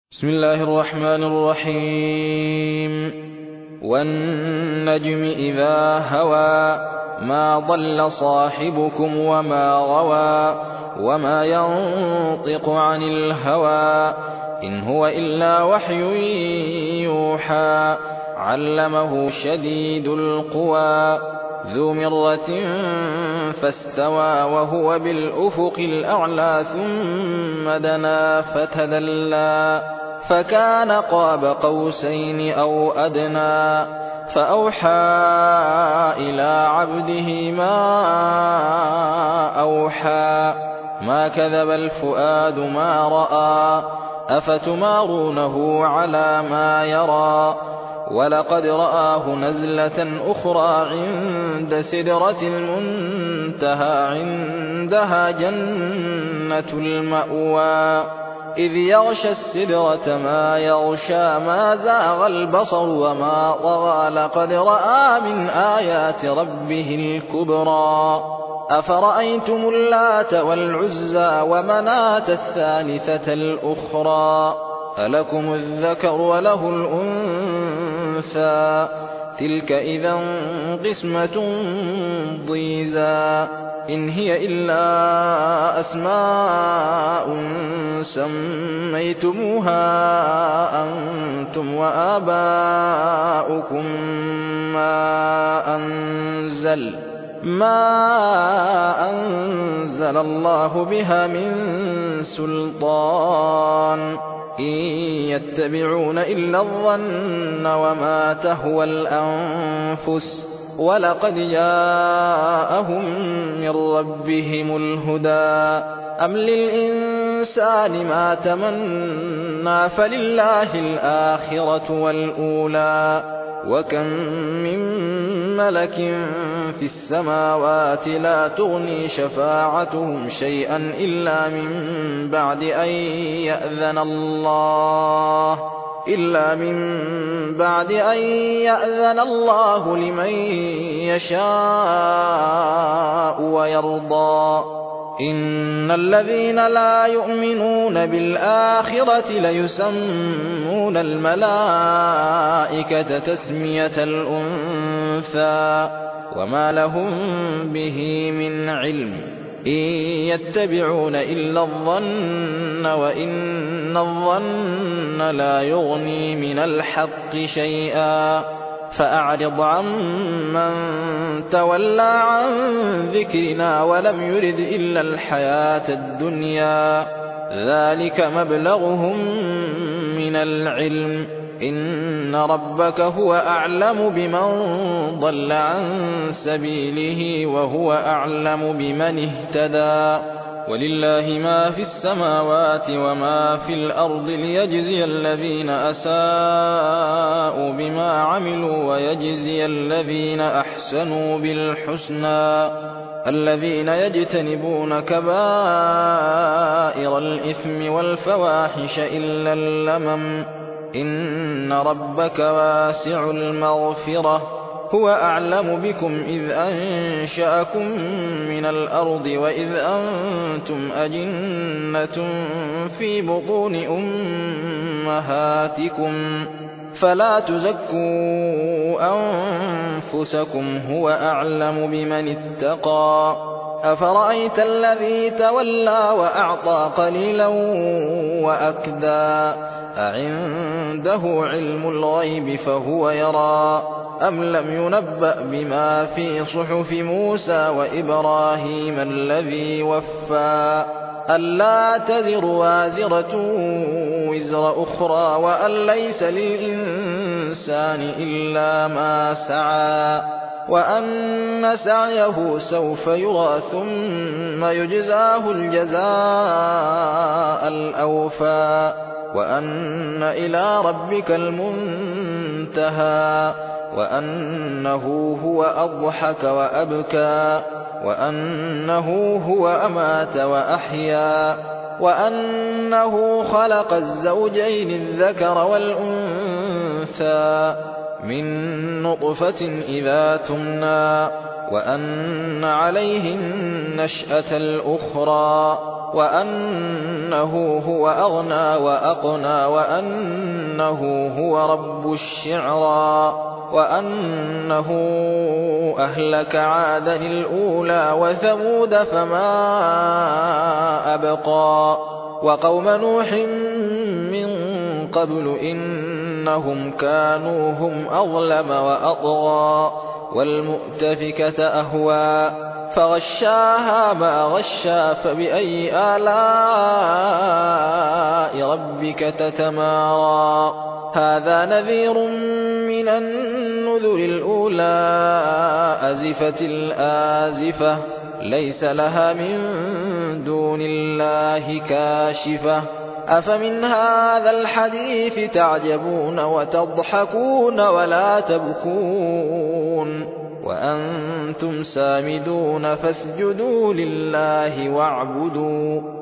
بسم الله الرحمن الرحيم والنجم إذا هوى ما ضل صاحبكم وما غوى وما ينطق عن الهوى إن هو إلا وحي يوحى علمه شديد القوى ذو مرة فاستوى وهو بالأفق الأعلى ثم دنا فتدلى فكان قاب قوسين أو أدنى فأوحى إلى عبده ما أوحى ما كذب الفؤاد ما رأى أفتمارونه على ما يرى ولقد رآه نزلة أخرى عند سدرة المنتهى عندها جنة المأوى إذ يغشى السدرة ما يغشى ما زاغ البصر وما طغى لقد رأى من آيات ربه الكبرى أفرأيتم اللات والعزى ومناة الثالثة الأخرى ألكم الذكر وله الأنثى تلك إذا قسمة ضيزى إن هي إلا أسماء سميتموها أنتم وآباؤكم ما أنزل الله بها من سلطان إن يتبعون إلا الظن وما تهوى الأنفس ولقد جاءهم من ربهم الهدى أم للإنسان ما تمنى فلله الآخرة والأولى وكم من ملك في السماوات لا تغني شفاعتهم شيئا إلا من بعد أن يأذن الله لمن يشاء ويرضى إن الذين لا يؤمنون بالآخرة ليسمون الملائكة تسمية الأنثى وما لهم به من علم إن يتبعون إلا الظن وإن الظن لا يغني من الحق شيئا فأعرض عمن تولى عن ذكرنا ولم يرد إلا الحياة الدنيا ذلك مبلغهم من العلم إن ربك هو أعلم بمن ضل عن سبيله وهو أعلم بمن اهتدى ولله ما في السماوات وما في الأرض ليجزي الذين أساءوا بما عملوا ويجزي الذين أحسنوا بالحسنى الذين يجتنبون كبائر الإثم والفواحش إلا اللمم إن ربك واسع المغفرة هو أعلم بكم إذ أنشأكم من الأرض وإذ أنتم أجنة في بطون أمهاتكم فلا تزكوا أنفسكم هو أعلم بمن اتقى أفرأيت الذي تولى وأعطى قليلا وأكدى أعنده علم الغيب فهو يرى أم لم ينبأ بما في صحف موسى وإبراهيم الذي وفى ألا تزر وازرة وزر أخرى وأن ليس للإنسان إلا ما سعى وأن سعيه سوف يرى ثم يجزاه الجزاء الأوفى وأن إلى ربك المنتهى وأنه هو أضحك وأبكى وأنه هو أمات وأحيا وأنه خلق الزوجين الذكر والأنثى من نطفة إذا تمنى وأن عليه النشأة الأخرى وأنه هو أغنى وأقنى وأنه هو رب الشعرى وأنه أهلك عادا الأولى وثمود فما أبقى وقوم نوح من قبل إنهم كانوا هم أظلم وأطغى والمؤتفكة أهوى فغشاها ما غشى فبأي آلاء ربك تتمارى هذا نذير من النذر الأولى أزفت الآزفة ليس لها من دون الله كاشفة أفمن هذا الحديث تعجبون وتضحكون ولا تبكون وأنتم سامدون فاسجدوا لله واعبدوا